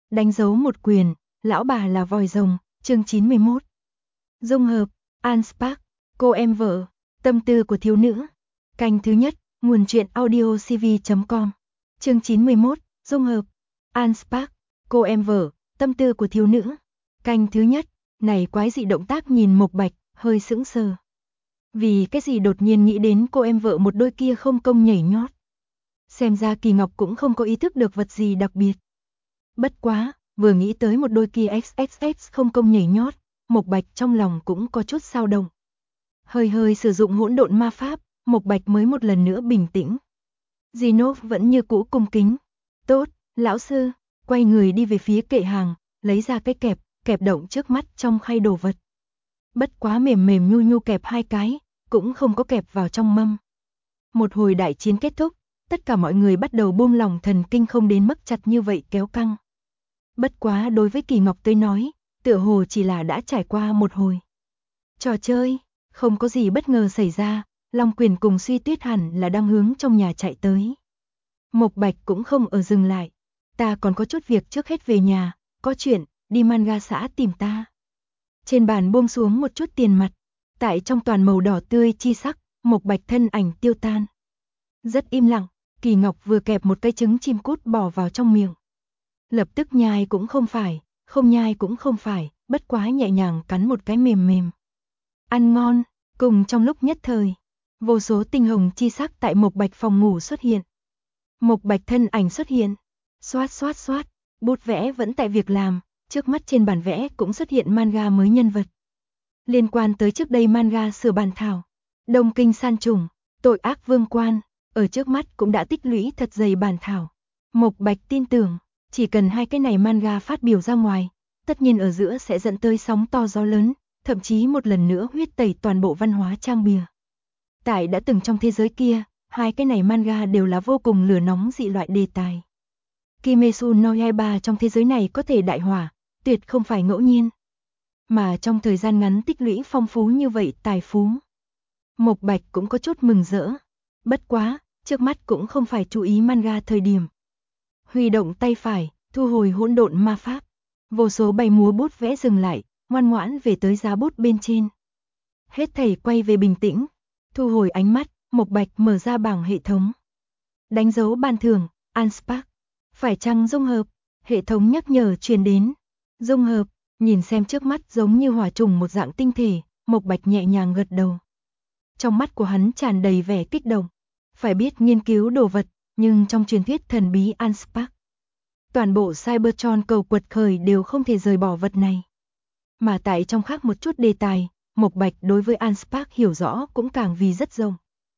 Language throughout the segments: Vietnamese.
đánh dấu một quyền, lão bà là vòi rồng, chương 91. Dung hợp, Anspark, cô em vợ, tâm tư của thiếu nữ. Canh thứ nhất, nguồn truyện audiocv.com. Chương 91, dung hợp, Anspark, cô em vợ, tâm tư của thiếu nữ. Canh thứ nhất, này quái dị động tác nhìn Mộc Bạch, hơi sững sờ. Vì cái gì đột nhiên nghĩ đến cô em vợ một đôi kia không công nhảy nhót. Xem ra Kỳ Ngọc cũng không có ý thức được vật gì đặc biệt. Bất quá, vừa nghĩ tới một đôi kia XXX không công nhảy nhót, Mộc Bạch trong lòng cũng có chút dao động. Hơi sử dụng hỗn độn ma pháp, Mộc Bạch mới một lần nữa bình tĩnh. Zinov vẫn như cũ cung kính. Tốt, lão sư, quay người đi về phía kệ hàng, lấy ra cái kẹp động trước mắt trong khay đồ vật. Bất quá mềm nhu kẹp hai cái, cũng không có kẹp vào trong mâm. Một hồi đại chiến kết thúc, tất cả mọi người bắt đầu buông lỏng thần kinh không đến mức chặt như vậy kéo căng. Bất quá đối với Kỳ Ngọc tới nói, tựa hồ chỉ là đã trải qua một hồi trò chơi, không có gì bất ngờ xảy ra, Long Quyền cùng Suy Tuyết hẳn là đang hướng trong nhà chạy tới. Mộc Bạch cũng không ở dừng lại, ta còn có chút việc trước hết về nhà, có chuyện, đi manga xã tìm ta. Trên bàn buông xuống một chút tiền mặt, tại trong toàn màu đỏ tươi chi sắc, Mộc Bạch thân ảnh tiêu tan. Rất im lặng, Kỳ Ngọc vừa kẹp một cái trứng chim cút bỏ vào trong miệng. Lập tức nhai cũng không phải, không nhai cũng không phải, bất quá nhẹ nhàng cắn một cái mềm. Ăn ngon, cùng trong lúc nhất thời, vô số tinh hồng chi sắc tại Mộc Bạch phòng ngủ xuất hiện. Mộc Bạch thân ảnh xuất hiện, xoát, bút vẽ vẫn tại việc làm, trước mắt trên bản vẽ cũng xuất hiện manga mới nhân vật. Liên quan tới trước đây manga sửa bản thảo, Đông Kinh San Trùng, Tội ác vương quan, ở trước mắt cũng đã tích lũy thật dày bản thảo. Mộc Bạch tin tưởng, chỉ cần hai cái này manga phát biểu ra ngoài, tất nhiên ở giữa sẽ dẫn tới sóng to gió lớn, thậm chí một lần nữa huyết tẩy toàn bộ văn hóa trang bìa. Tại đã từng trong thế giới kia, hai cái này manga đều là vô cùng lửa nóng dị loại đề tài. Kimetsu no Yaiba trong thế giới này có thể đại hỏa, tuyệt không phải ngẫu nhiên. Mà trong thời gian ngắn tích lũy phong phú như vậy tài phú, Mộc Bạch cũng có chút mừng rỡ. Bất quá, trước mắt cũng không phải chú ý manga thời điểm. Huy động tay phải, thu hồi hỗn độn ma pháp. Vô số bay múa bút vẽ dừng lại, ngoan ngoãn về tới giá bút bên trên. Hết thảy quay về bình tĩnh, thu hồi ánh mắt, Mộc Bạch mở ra bảng hệ thống. Đánh dấu ban thưởng, Anspark. Phải chăng dung hợp? Hệ thống nhắc nhở truyền đến. Dung hợp, nhìn xem trước mắt giống như hỏa trùng một dạng tinh thể, Mộc Bạch nhẹ nhàng gật đầu. Trong mắt của hắn tràn đầy vẻ kích động. Phải biết nghiên cứu đồ vật, nhưng trong truyền thuyết thần bí Anspark, toàn bộ Cybertron cầu quật khởi đều không thể rời bỏ vật này. Mà tại trong khác một chút đề tài, Mộc Bạch đối với Anspark hiểu rõ cũng càng vì rất rộng.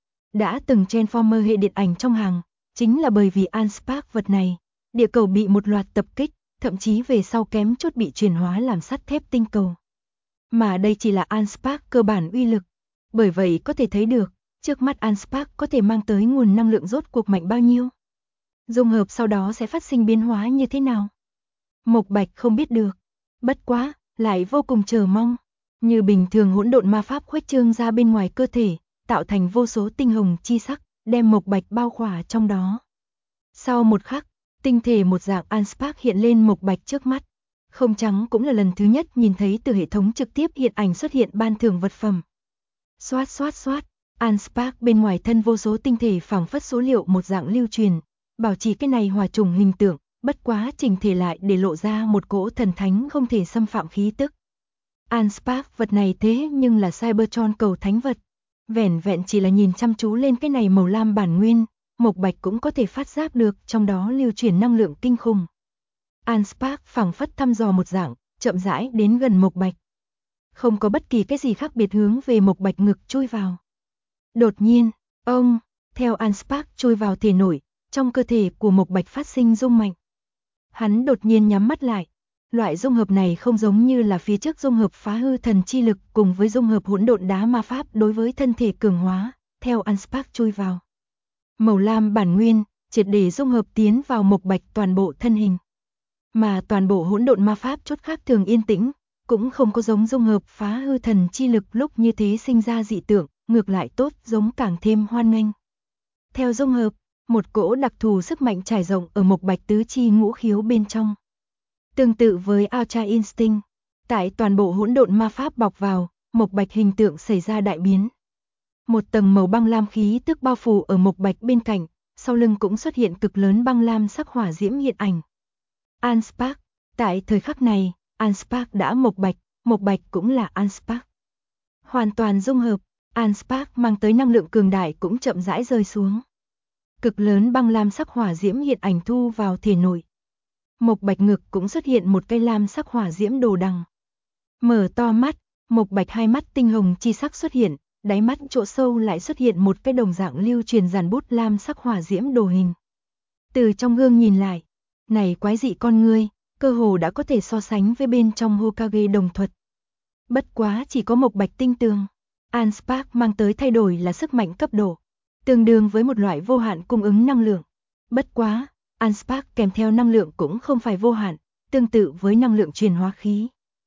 Đã từng Transformer hệ điện ảnh trong hàng, chính là bởi vì Anspark vật này, địa cầu bị một loạt tập kích, thậm chí về sau kém chút bị chuyển hóa làm sắt thép tinh cầu. Mà đây chỉ là Anspark cơ bản uy lực, bởi vậy có thể thấy được, trước mắt Anspark có thể mang tới nguồn năng lượng rốt cuộc mạnh bao nhiêu. Dung hợp sau đó sẽ phát sinh biến hóa như thế nào? Mộc Bạch không biết được, bất quá, lại vô cùng chờ mong. Như bình thường hỗn độn ma pháp khuếch trương ra bên ngoài cơ thể, tạo thành vô số tinh hồng chi sắc, đem Mộc Bạch bao khỏa trong đó. Sau một khắc, tinh thể một dạng Anspark hiện lên Mộc Bạch trước mắt. Không trắng cũng là lần thứ nhất nhìn thấy từ hệ thống trực tiếp hiện ảnh xuất hiện ban thưởng vật phẩm. Xoát, Anspark bên ngoài thân vô số tinh thể phảng phất số liệu một dạng lưu truyền, bảo trì cái này hòa trùng hình tượng, bất quá chỉnh thể lại để lộ ra một cỗ thần thánh không thể xâm phạm khí tức. Anspark vật này thế nhưng là Cybertron cầu thánh vật. Vẻn vẹn chỉ là nhìn chăm chú lên cái này màu lam bản nguyên, Mộc Bạch cũng có thể phát giác được trong đó lưu chuyển năng lượng kinh khủng. Anspark phảng phất thăm dò một dạng, chậm rãi đến gần Mộc Bạch. Không có bất kỳ cái gì khác biệt hướng về Mộc Bạch ngực chui vào. Đột nhiên, theo Anspark chui vào thể nội, trong cơ thể của Mộc Bạch phát sinh rung mạnh. Hắn đột nhiên nhắm mắt lại. Loại dung hợp này không giống như là phía trước dung hợp phá hư thần chi lực cùng với dung hợp hỗn độn đá ma pháp đối với thân thể cường hóa, theo Anspark chui vào. Màu lam bản nguyên, triệt để dung hợp tiến vào Mộc Bạch toàn bộ thân hình. Mà toàn bộ hỗn độn ma pháp chút khác thường yên tĩnh, cũng không có giống dung hợp phá hư thần chi lực lúc như thế sinh ra dị tượng, ngược lại tốt giống càng thêm hoan nghênh. Theo dung hợp, một cỗ đặc thù sức mạnh trải rộng ở Mộc Bạch tứ chi ngũ khiếu bên trong. Tương tự với Ultra Instinct, tại toàn bộ hỗn độn ma pháp bọc vào, Mộc Bạch hình tượng xảy ra đại biến. Một tầng màu băng lam khí tức bao phủ ở Mộc Bạch bên cạnh, sau lưng cũng xuất hiện cực lớn băng lam sắc hỏa diễm hiện ảnh. Allspark, tại thời khắc này, Allspark đã Mộc Bạch cũng là Allspark. Hoàn toàn dung hợp, Allspark mang tới năng lượng cường đại cũng chậm rãi rơi xuống. Cực lớn băng lam sắc hỏa diễm hiện ảnh thu vào thể nội. Mộc Bạch ngực cũng xuất hiện một cây lam sắc hỏa diễm đồ đằng. Mở to mắt, Mộc Bạch hai mắt tinh hồng chi sắc xuất hiện, đáy mắt chỗ sâu lại xuất hiện một cái đồng dạng lưu truyền giàn bút lam sắc hỏa diễm đồ hình. Từ trong gương nhìn lại, này quái dị con ngươi, cơ hồ đã có thể so sánh với bên trong Hokage đồng thuật. Bất quá chỉ có Mộc Bạch tinh tường. Allspark mang tới thay đổi là sức mạnh cấp độ, tương đương với một loại vô hạn cung ứng năng lượng. Bất quá, Allspark kèm theo năng lượng cũng không phải vô hạn, tương tự với năng lượng truyền hóa khí.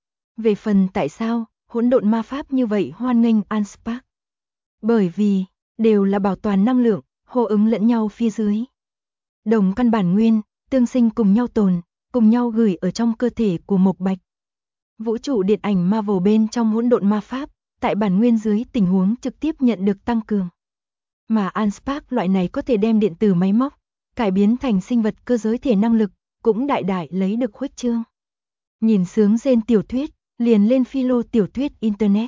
Về phần tại sao, hỗn độn ma pháp như vậy hoan nghênh Allspark? Bởi vì, đều là bảo toàn năng lượng, hô ứng lẫn nhau phía dưới. Đồng căn bản nguyên, tương sinh cùng nhau tồn, cùng nhau gửi ở trong cơ thể của Mộc Bạch. Vũ trụ điện ảnh Marvel bên trong hỗn độn ma pháp, tại bản nguyên dưới tình huống trực tiếp nhận được tăng cường. Mà Allspark loại này có thể đem điện tử máy móc, cải biến thành sinh vật cơ giới thể năng lực, cũng đại đại lấy được khuếch trương. Nhìn sướng rên tiểu thuyết, liền lên philo tiểu thuyết Internet.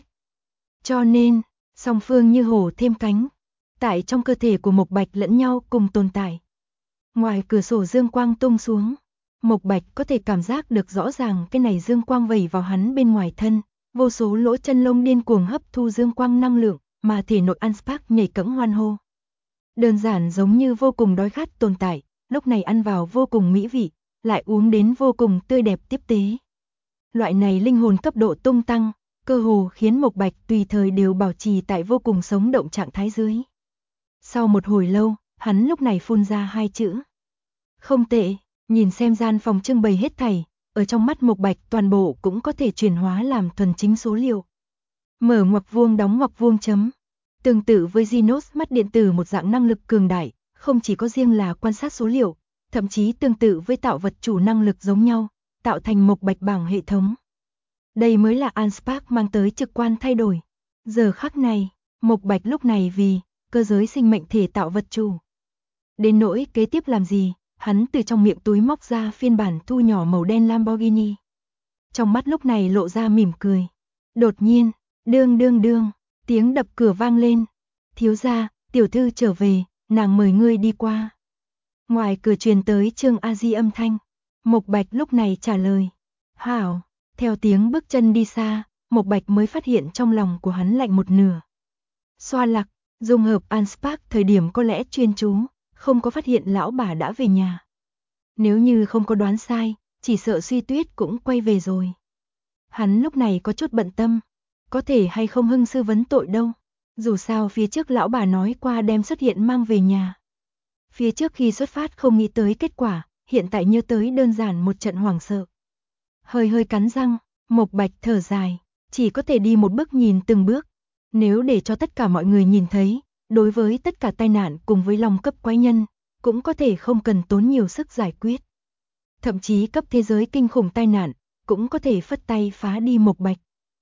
Cho nên, song phương như hổ thêm cánh, tại trong cơ thể của Mộc Bạch lẫn nhau cùng tồn tại. Ngoài cửa sổ dương quang tung xuống, Mộc Bạch có thể cảm giác được rõ ràng cái này dương quang vẩy vào hắn bên ngoài thân, vô số lỗ chân lông điên cuồng hấp thu dương quang năng lượng, mà thể nội Allspark nhảy cẫng hoan hô. Đơn giản giống như vô cùng đói khát tồn tại, lúc này ăn vào vô cùng mỹ vị, lại uống đến vô cùng tươi đẹp tiếp tế. Loại này linh hồn cấp độ tung tăng, cơ hồ khiến Mộc Bạch tùy thời đều bảo trì tại vô cùng sống động trạng thái dưới. Sau một hồi lâu, hắn lúc này phun ra hai chữ. Không tệ, nhìn xem gian phòng trưng bày hết thảy, ở trong mắt Mộc Bạch toàn bộ cũng có thể chuyển hóa làm thuần chính số liệu. Mở ngoặc vuông đóng ngoặc vuông chấm. Tương tự với Genos mắt điện tử một dạng năng lực cường đại, không chỉ có riêng là quan sát số liệu, thậm chí tương tự với tạo vật chủ năng lực giống nhau, tạo thành Mộc Bạch bảng hệ thống. Đây mới là Allspark mang tới trực quan thay đổi. Giờ khắc này, Mộc Bạch lúc này vì cơ giới sinh mệnh thể tạo vật chủ. Đến nỗi kế tiếp làm gì, hắn từ trong miệng túi móc ra phiên bản thu nhỏ màu đen Lamborghini. Trong mắt lúc này lộ ra mỉm cười. Đột nhiên, đương đương đương, tiếng đập cửa vang lên. Thiếu gia, tiểu thư trở về, nàng mời ngươi đi qua. Ngoài cửa truyền tới Trương A Di âm thanh. Mộc Bạch lúc này trả lời. Hảo, theo tiếng bước chân đi xa, Mộc Bạch mới phát hiện trong lòng của hắn lạnh một nửa. Xoa lặc, dung hợp Allspark thời điểm có lẽ chuyên chú, không có phát hiện lão bà đã về nhà. Nếu như không có đoán sai, chỉ sợ Suy Tuyết cũng quay về rồi. Hắn lúc này có chút bận tâm, có thể hay không hưng sư vấn tội đâu. Dù sao phía trước lão bà nói qua đem xuất hiện mang về nhà. Phía trước khi xuất phát không nghĩ tới kết quả, hiện tại nhớ tới đơn giản một trận hoảng sợ. Hơi hơi cắn răng, Mộc Bạch thở dài, chỉ có thể đi một bước nhìn từng bước. Nếu để cho tất cả mọi người nhìn thấy, đối với tất cả tai nạn cùng với lòng cấp quái nhân, cũng có thể không cần tốn nhiều sức giải quyết. Thậm chí cấp thế giới kinh khủng tai nạn, cũng có thể phất tay phá đi Mộc Bạch.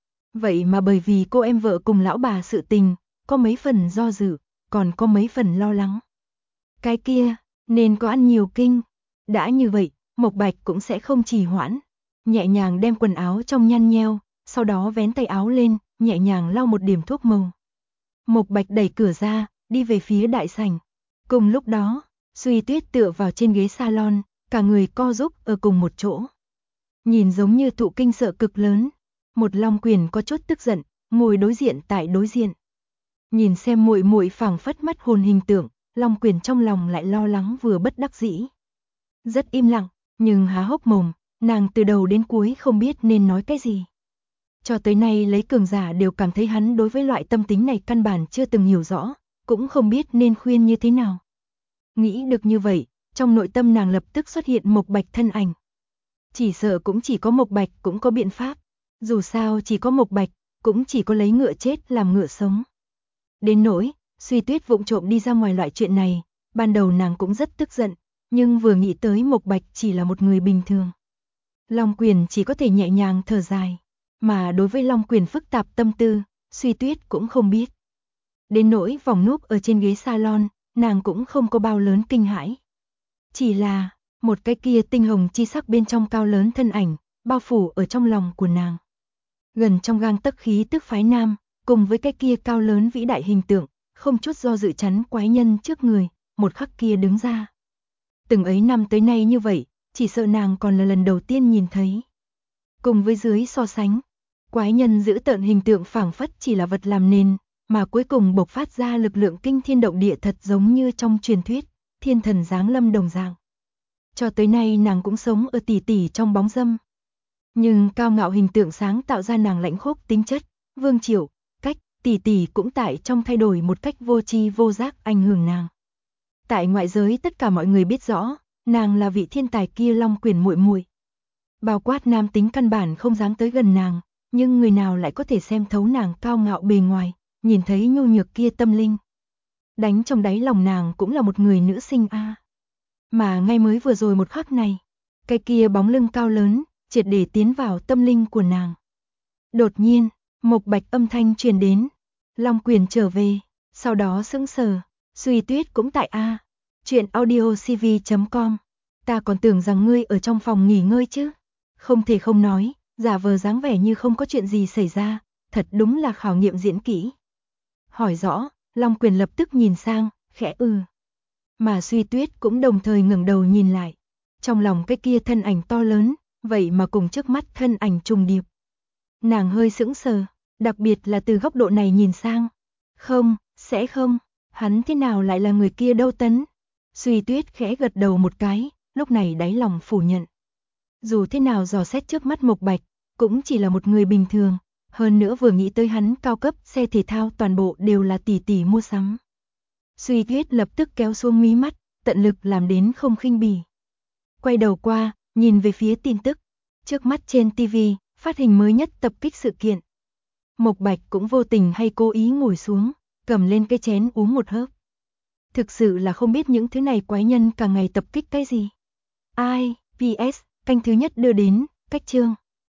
Vậy mà bởi vì cô em vợ cùng lão bà sự tình, có mấy phần do dự, còn có mấy phần lo lắng. Cái kia, nên có ăn nhiều kinh. Đã như vậy, Mộc Bạch cũng sẽ không trì hoãn. Nhẹ nhàng đem quần áo trong nhăn nheo, sau đó vén tay áo lên, nhẹ nhàng lau một điểm thuốc màu. Mộc Bạch đẩy cửa ra, đi về phía đại sảnh. Cùng lúc đó, Suy Tuyết tựa vào trên ghế salon, cả người co rúm ở cùng một chỗ. Nhìn giống như thụ kinh sợ cực lớn. Một Long Quyền có chút tức giận, ngồi đối diện tại đối diện. Nhìn xem muội muội phảng phất mất hồn hình tượng, Long Quyền trong lòng lại lo lắng vừa bất đắc dĩ. Rất im lặng, nhưng há hốc mồm, nàng từ đầu đến cuối không biết nên nói cái gì. Cho tới nay lấy cường giả đều cảm thấy hắn đối với loại tâm tính này căn bản chưa từng hiểu rõ, cũng không biết nên khuyên như thế nào. Nghĩ được như vậy, trong nội tâm nàng lập tức xuất hiện Mộc Bạch thân ảnh. Chỉ sợ cũng chỉ có Mộc Bạch cũng có biện pháp. Dù sao chỉ có Mộc Bạch, cũng chỉ có lấy ngựa chết làm ngựa sống. Đến nỗi, Suy Tuyết vụng trộm đi ra ngoài loại chuyện này, ban đầu nàng cũng rất tức giận, nhưng vừa nghĩ tới Mộc Bạch chỉ là một người bình thường. Long Quyền chỉ có thể nhẹ nhàng thở dài, mà đối với Long Quyền phức tạp tâm tư, Suy Tuyết cũng không biết. Đến nỗi vòng núp ở trên ghế salon, nàng cũng không có bao lớn kinh hãi. Chỉ là, một cái kia tinh hồng chi sắc bên trong cao lớn thân ảnh, bao phủ ở trong lòng của nàng. Gần trong gang tấc khí tức phái nam, cùng với cái kia cao lớn vĩ đại hình tượng, không chút do dự chắn quái nhân trước người, một khắc kia đứng ra. Từng ấy năm tới nay như vậy, chỉ sợ nàng còn là lần đầu tiên nhìn thấy. Cùng với dưới so sánh, quái nhân giữ tợn hình tượng phảng phất chỉ là vật làm nền, mà cuối cùng bộc phát ra lực lượng kinh thiên động địa thật giống như trong truyền thuyết, thiên thần giáng lâm đồng dạng. Cho tới nay nàng cũng sống ở tỉ tỉ trong bóng dâm. Nhưng cao ngạo hình tượng sáng tạo ra nàng lãnh khốc tính chất, vương triệu, cách, tỉ tỉ cũng tại trong thay đổi một cách vô tri vô giác ảnh hưởng nàng. Tại ngoại giới tất cả mọi người biết rõ, nàng là vị thiên tài kia Long Quyền muội muội. Bao quát nam tính căn bản không dám tới gần nàng, nhưng người nào lại có thể xem thấu nàng cao ngạo bề ngoài, nhìn thấy nhu nhược kia tâm linh. Đánh trong đáy lòng nàng cũng là một người nữ sinh a. Mà ngay mới vừa rồi một khắc này, cái kia bóng lưng cao lớn, triệt để tiến vào tâm linh của nàng. Đột nhiên, Mộc Bạch âm thanh truyền đến, Long Quyền trở về, sau đó sững sờ, Suy Tuyết cũng tại a. Chuyện audiocv.com. Ta còn tưởng rằng ngươi ở trong phòng nghỉ ngơi chứ. Không thể không nói, giả vờ dáng vẻ như không có chuyện gì xảy ra, thật đúng là khảo nghiệm diễn kỹ. Hỏi rõ, Long Quyền lập tức nhìn sang, khẽ Mà Suy Tuyết cũng đồng thời ngẩng đầu nhìn lại. Trong lòng cái kia thân ảnh to lớn, vậy mà cùng trước mắt thân ảnh trùng điệp. Nàng hơi sững sờ, đặc biệt là từ góc độ này nhìn sang. Không, sẽ không, hắn thế nào lại là người kia đâu tấn. Suy Tuyết khẽ gật đầu một cái, lúc này đáy lòng phủ nhận. Dù thế nào dò xét trước mắt Mộc Bạch, cũng chỉ là một người bình thường, hơn nữa vừa nghĩ tới hắn cao cấp xe thể thao toàn bộ đều là tỷ tỷ mua sắm. Suy Tuyết lập tức kéo xuống mí mắt, tận lực làm đến không khinh bỉ. Quay đầu qua, nhìn về phía tin tức, trước mắt trên TV, phát hình mới nhất tập kích sự kiện. Mộc Bạch cũng vô tình hay cố ý ngồi xuống, cầm lên cái chén uống một hớp. Thực sự là không biết những thứ này quái nhân cả ngày tập kích cái gì. Ai, PS, canh thứ nhất đưa đến, cách chương.